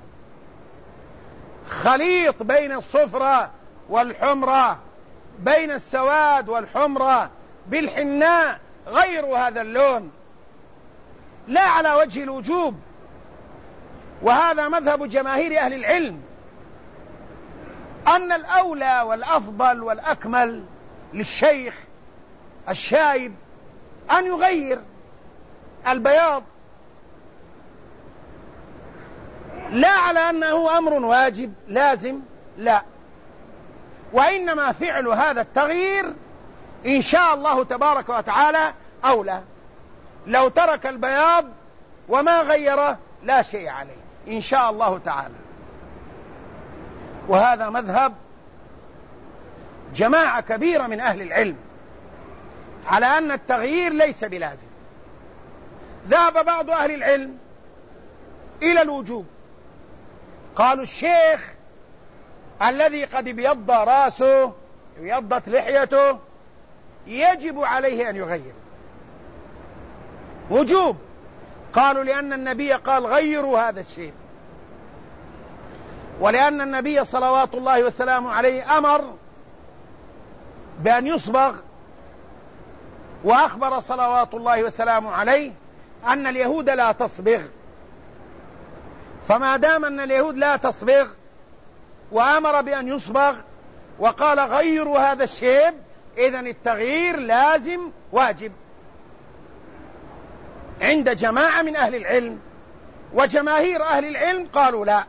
خليط بين الصفرة والحمرة، بين السواد والحمرة بالحناء، غيروا هذا اللون، لا على وجه الوجوب. وهذا مذهب جماهير أهل العلم، أن الأولى والأفضل والأكمل للشيخ الشايب أن يغير البياض، لا على أنه أمر واجب لازم، لا، وإنما فعل هذا التغيير إن شاء الله تبارك وتعالى أولى. لو ترك البياض وما غيره لا شيء عليه إن شاء الله تعالى. وهذا مذهب جماعة كبيرة من أهل العلم على أن التغيير ليس بلازم. ذهب بعض أهل العلم إلى الوجوب، قالوا الشيخ الذي قد ابيض راسه وابيضت لحيته يجب عليه أن يغير وجوب. قالوا لأن النبي قال غيروا هذا الشيء، ولأن النبي صلوات الله وسلامه عليه أمر بأن يصبغ، وأخبر صلوات الله وسلامه عليه أن اليهود لا تصبغ، فما دام أن اليهود لا تصبغ وأمر بأن يصبغ وقال غيروا هذا الشيب، إذن التغيير لازم واجب عند جماعة من أهل العلم. وجماهير أهل العلم قالوا لا.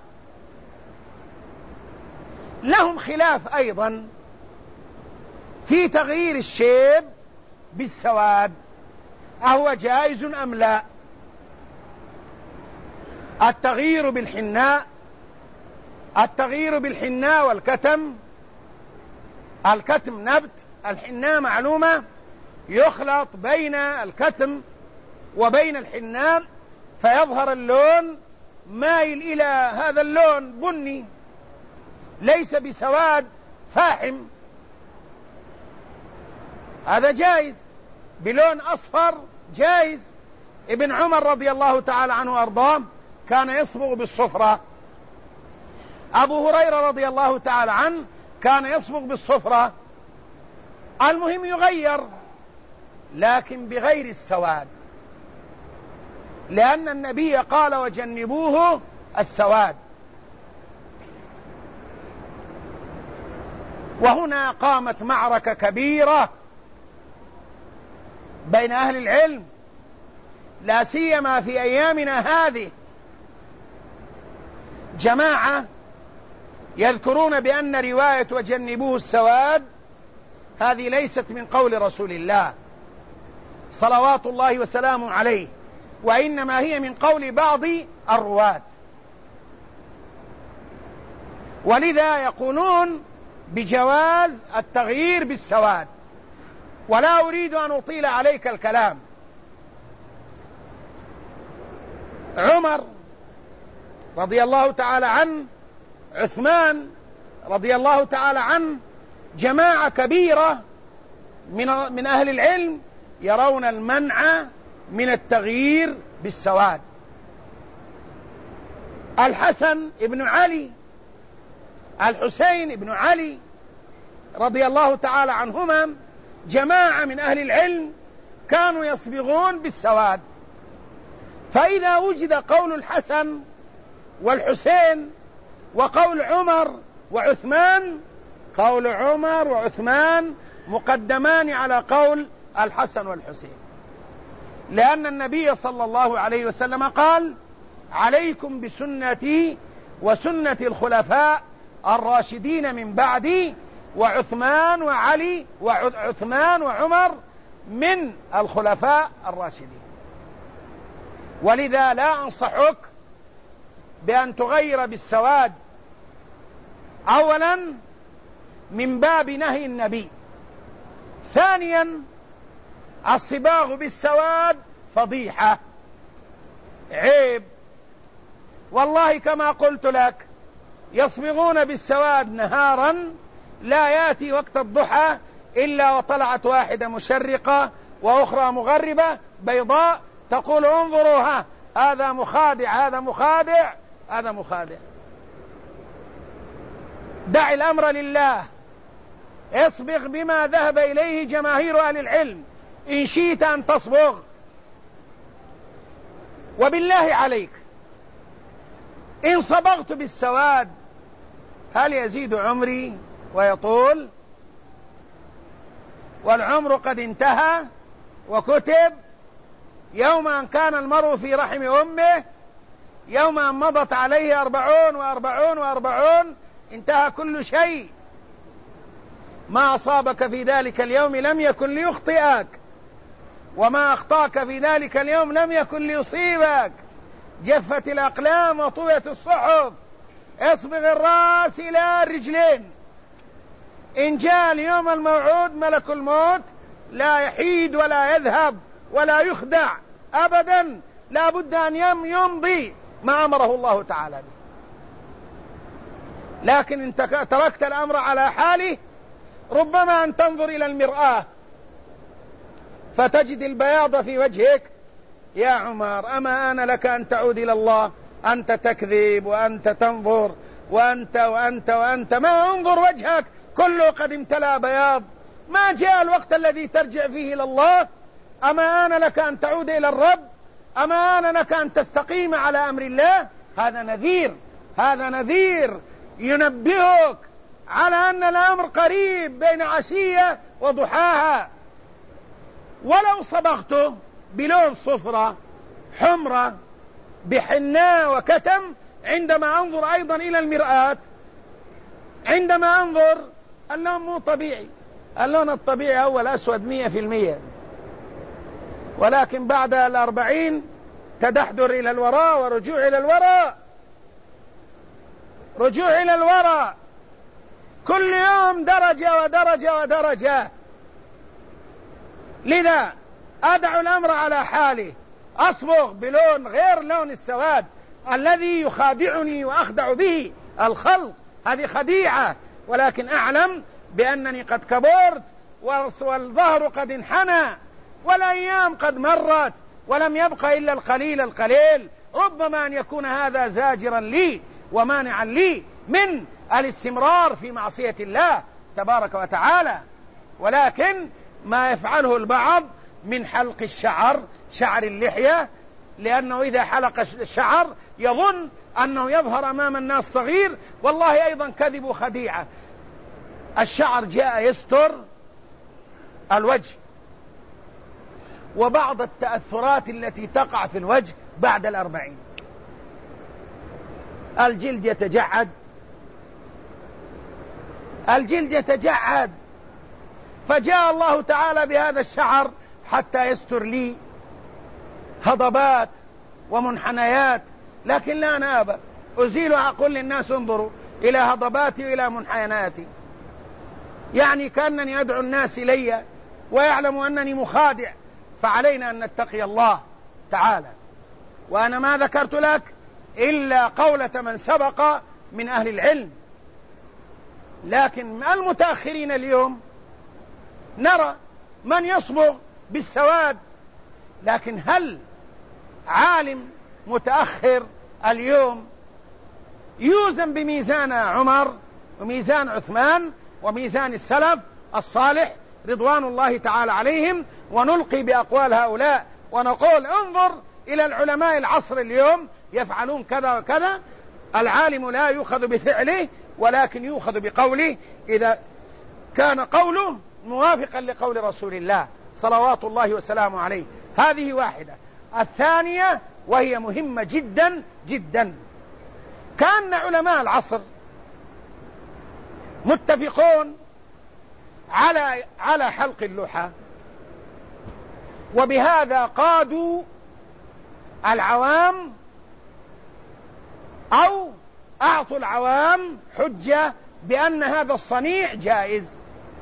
لهم خلاف أيضا في تغيير الشيب بالسواد، أهو جائز أم لا؟ التغيير بالحناء والكتم. الكتم نبت، الحناء معلومة يخلط بين الكتم وبين الحناء فيظهر اللون مايل إلى هذا اللون بني، ليس بسواد فاحم، هذا جائز. بلون أصفر جائز. ابن عمر رضي الله تعالى عنه وأرضاه كان يصبغ بالصفرة، أبو هريرة رضي الله تعالى عنه كان يصبغ بالصفرة. المهم يغير لكن بغير السواد، لأن النبي قال وجنبوه السواد. وهنا قامت معركة كبيرة بين أهل العلم، لا سيما في أيامنا هذه، جماعة يذكرون بأن رواية وجنبوه السواد هذه ليست من قول رسول الله صلوات الله وسلامه عليه، وإنما هي من قول بعض الرواة، ولذا يقولون بجواز التغيير بالسواد. ولا أريد أن أطيل عليك الكلام. عمر رضي الله تعالى عنه، عثمان رضي الله تعالى عنه، جماعة كبيرة من أهل العلم يرون المنع من التغيير بالسواد. الحسن ابن علي، الحسين ابن علي رضي الله تعالى عنهما، جماعة من أهل العلم كانوا يصبغون بالسواد. فإذا وجد قول الحسن والحسين وقول عمر وعثمان، قول عمر وعثمان مقدمان على قول الحسن والحسين، لأن النبي صلى الله عليه وسلم قال: عليكم بسنتي وسنة الخلفاء الراشدين من بعدي، وعثمان وعلي وعثمان وعمر من الخلفاء الراشدين. ولذا لا أنصحك بأن تغير بالسواد، أولا من باب نهي النبي، ثانيا الصباغ بالسواد فضيحة، عيب. والله كما قلت لك يصبغون بالسواد نهارا، لا يأتي وقت الضحى إلا وطلعت واحدة مشرقة وأخرى مغربة بيضاء تقول: انظروا هذا مخادع، هذا مخادع، هذا مخادع. دع الأمر لله، اصبغ بما ذهب إليه جماهير أهل العلم إن شئت أن تصبغ. وبالله عليك إن صبغت بالسواد هل يزيد عمري ويطول؟ والعمر قد انتهى وكتب يوم أن كان المرء في رحم أمه، يوم أن مضت عليه 40 انتهى كل شيء. ما أصابك في ذلك اليوم لم يكن ليخطئك، وما أخطأك في ذلك اليوم لم يكن ليصيبك. جفت الأقلام وطويت الصحف. اصبغ الرأس إلى الرجلين. إن جاء اليوم الموعود ملك الموت لا يحيد ولا يذهب ولا يخدع أبدا، لا بد أن يمضي ما أمره الله تعالى به. لكن إن تركت الأمر على حاله ربما أن تنظر إلى المرآة فتجد البياض في وجهك. يا عمر أما آن لك أن تعود إلى الله؟ أنت تكذب وأنت تنظر وأنت وأنت وأنت، ما انظر وجهك كله قد امتلأ بياض. ما جاء الوقت الذي ترجع فيه إلى الله؟ أما آن لك أن تعود إلى الرب؟ أما آن لك أن تستقيم على أمر الله؟ هذا نذير، هذا نذير ينبهك على أن الأمر قريب بين عشية وضحاها. ولو صبغته بلون صفرة حمرة بحناء وكتم، عندما أنظر أيضا إلى المرآة، عندما أنظر اللون مو طبيعي. اللون الطبيعي أول أسود 100%، ولكن بعد 40 تدحضر إلى الوراء ورجوع إلى الوراء، رجوع إلى الوراء، كل يوم درجة ودرجة ودرجة. لذا أدع الأمر على حاله، أصبغ بلون غير لون السواد الذي يخادعني وأخدع به الخلق. هذه خديعة، ولكن أعلم بأنني قد كبرت والظهر قد انحنى والأيام قد مرت ولم يبق إلا القليل القليل. ربما أن يكون هذا زاجرا لي ومانعا لي من الاستمرار في معصية الله تبارك وتعالى. ولكن ما يفعله البعض من حلق الشعر، شعر اللحية، لأنه إذا حلق الشعر يظن أنه يظهر أمام الناس صغير. والله أيضا كذب وخديعة. الشعر جاء يستر الوجه وبعض التأثرات التي تقع في الوجه بعد 40. الجلد يتجعد، الجلد يتجعد، فجاء الله تعالى بهذا الشعر حتى يستر لي هضبات ومنحنيات. لكن لا أنا أبى أزيل، أقول للناس انظروا إلى هضباتي وإلى منحنياتي، يعني كأنني أدعو الناس إلي ويعلموا أنني مخادع. فعلينا أن نتقي الله تعالى. وأنا ما ذكرت لك إلا قولة من سبق من أهل العلم. لكن المتأخرين اليوم نرى من يصبغ بالسواد. لكن هل عالم متأخر اليوم يوزن بميزان عمر وميزان عثمان وميزان السلف الصالح رضوان الله تعالى عليهم، ونلقي بأقوال هؤلاء ونقول انظر إلى العلماء العصر اليوم يفعلون كذا وكذا، العالم لا يؤخذ بفعله ولكن يؤخذ بقوله إذا كان قوله موافقا لقول رسول الله صلوات الله وسلامه عليه. هذه واحدة. الثانية وهي مهمة جدا جدا، كان علماء العصر متفقون على حلق اللحى، وبهذا قادوا العوام أو أعطوا العوام حجة بأن هذا الصنيع جائز،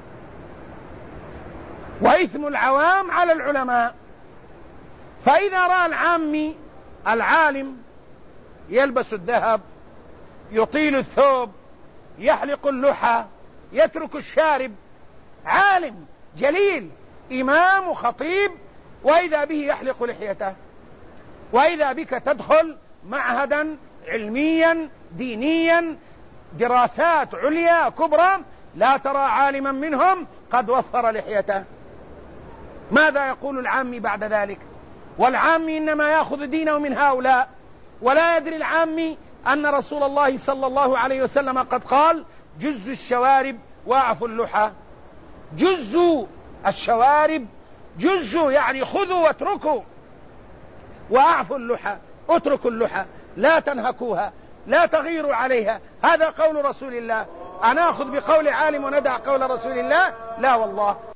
وإثم العوام على العلماء. فإذا رأى العامي العالم يلبس الذهب، يطيل الثوب، يحلق اللحى، يترك الشارب، عالم جليل إمام وخطيب، وإذا به يحلق لحيته، وإذا بك تدخل معهدا علميا دينيا دراسات عليا كبرى لا ترى عالما منهم قد وفر لحيته. ماذا يقول العامي بعد ذلك؟ والعامي إنما يأخذ دينه من هؤلاء، ولا يدري العامي أن رسول الله صلى الله عليه وسلم قد قال جزوا الشوارب واعفوا اللحى. جزوا الشوارب، جزوا يعني خذوا واتركوا، واعفوا اللحى اتركوا اللحى، لا تنهكوها، لا تغيروا عليها. هذا قول رسول الله. أنا أخذ بقول عالم وندع قول رسول الله؟ لا والله،